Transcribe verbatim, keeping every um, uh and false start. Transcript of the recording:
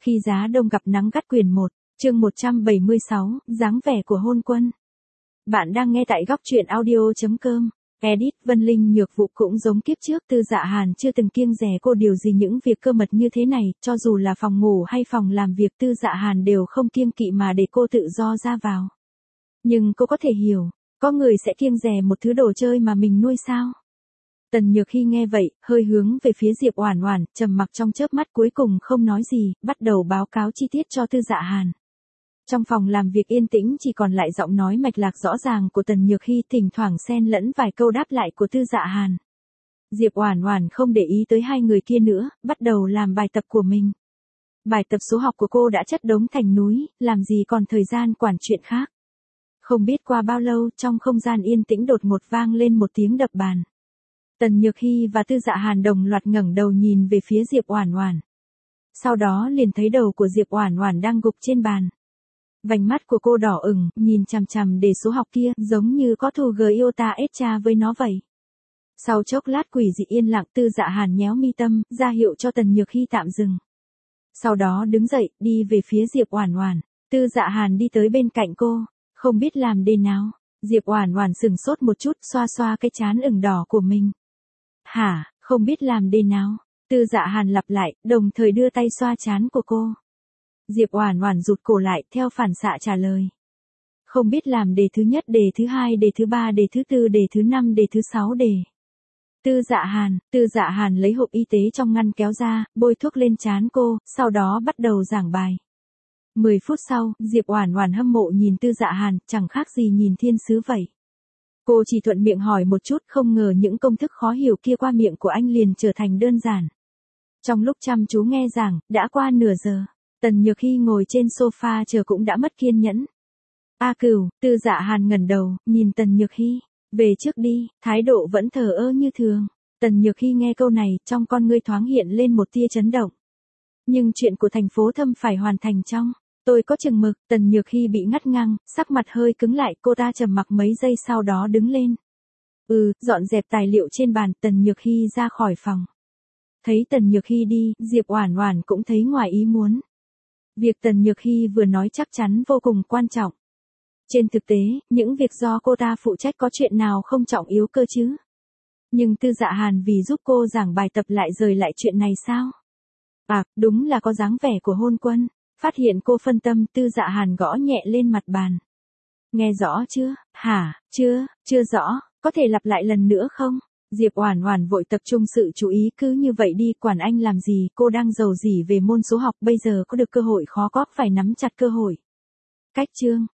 Khi giá đông gặp nắng gắt quyển một, chương một trăm bảy mươi sáu, dáng vẻ của hôn quân. Bạn đang nghe tại góc truyện audio.com. Edit Vân Linh Nhược Vụ cũng giống kiếp trước, Tư Dạ Hàn chưa từng kiêng dè cô điều gì những việc cơ mật như thế này, cho dù là phòng ngủ hay phòng làm việc Tư Dạ Hàn đều không kiêng kỵ mà để cô tự do ra vào. Nhưng cô có thể hiểu, có người sẽ kiêng dè một thứ đồ chơi mà mình nuôi sao? Tần Nhược Hy nghe vậy, hơi hướng về phía Diệp Oản Oản, trầm mặc trong chớp mắt cuối cùng không nói gì, bắt đầu báo cáo chi tiết cho Tư Dạ Hàn. Trong phòng làm việc yên tĩnh chỉ còn lại giọng nói mạch lạc rõ ràng của Tần Nhược Hy, thỉnh thoảng xen lẫn vài câu đáp lại của Tư Dạ Hàn. Diệp Oản Oản không để ý tới hai người kia nữa, bắt đầu làm bài tập của mình. Bài tập số học của cô đã chất đống thành núi, làm gì còn thời gian quản chuyện khác. Không biết qua bao lâu, trong không gian yên tĩnh đột ngột vang lên một tiếng đập bàn. Tần Nhược Hy và Tư Dạ Hàn đồng loạt ngẩng đầu nhìn về phía Diệp Oản Oản. Sau đó liền thấy đầu của Diệp Oản Oản đang gục trên bàn. Vành mắt của cô đỏ ửng, nhìn chằm chằm đề số học kia, giống như có thù gờ yêu ta ết cha với nó vậy. Sau chốc lát quỷ dị yên lặng, Tư Dạ Hàn nhéo mi tâm, ra hiệu cho Tần Nhược Hy tạm dừng. Sau đó đứng dậy, đi về phía Diệp Oản Oản. Tư Dạ Hàn đi tới bên cạnh cô, không biết làm đề nào. Diệp Oản Oản sững sốt một chút, xoa xoa cái trán ửng đỏ của mình. Hả, không biết làm đề nào? Tư Dạ Hàn lặp lại, đồng thời đưa tay xoa trán của cô. Diệp Oản Oản rụt cổ lại, theo phản xạ trả lời. Không biết làm đề thứ nhất, đề thứ hai, đề thứ ba, đề thứ tư, đề thứ năm, đề thứ sáu đề. Tư Dạ Hàn, Tư Dạ Hàn lấy hộp y tế trong ngăn kéo ra, bôi thuốc lên trán cô, sau đó bắt đầu giảng bài. Mười phút sau, Diệp Oản Oản hâm mộ nhìn Tư Dạ Hàn, chẳng khác gì nhìn thiên sứ vậy. Cô chỉ thuận miệng hỏi một chút, không ngờ những công thức khó hiểu kia qua miệng của anh liền trở thành đơn giản. Trong lúc chăm chú nghe giảng, đã qua nửa giờ, Tần Nhược Hy ngồi trên sofa chờ cũng đã mất kiên nhẫn. A Cửu, Tư Dạ Hàn ngẩng đầu, nhìn Tần Nhược Hy, về trước đi, thái độ vẫn thờ ơ như thường. Tần Nhược Hy nghe câu này, trong con ngươi thoáng hiện lên một tia chấn động. Nhưng chuyện của thành phố Thâm phải hoàn thành trong. Tôi có chừng mực. Tần Nhược Hy bị ngắt ngang, sắc mặt hơi cứng lại, cô ta trầm mặc mấy giây sau đó đứng lên. Ừ, dọn dẹp tài liệu trên bàn, Tần Nhược Hy ra khỏi phòng. Thấy Tần Nhược Hy đi, Diệp Oản Oản cũng thấy ngoài ý muốn. Việc Tần Nhược Hy vừa nói chắc chắn vô cùng quan trọng. Trên thực tế, những việc do cô ta phụ trách có chuyện nào không trọng yếu cơ chứ? Nhưng Tư Dạ Hàn vì giúp cô giảng bài tập lại rời lại chuyện này sao? À, đúng là có dáng vẻ của hôn quân. Phát hiện cô phân tâm, Tư Dạ Hàn gõ nhẹ lên mặt bàn. Nghe rõ chưa? Hả? Chưa, chưa rõ, có thể lặp lại lần nữa không? Diệp Oản Oản vội tập trung sự chú ý, cứ như vậy đi, quản anh làm gì, cô đang rầu rĩ về môn số học, bây giờ có được cơ hội khó có phải nắm chặt cơ hội. Cách chương,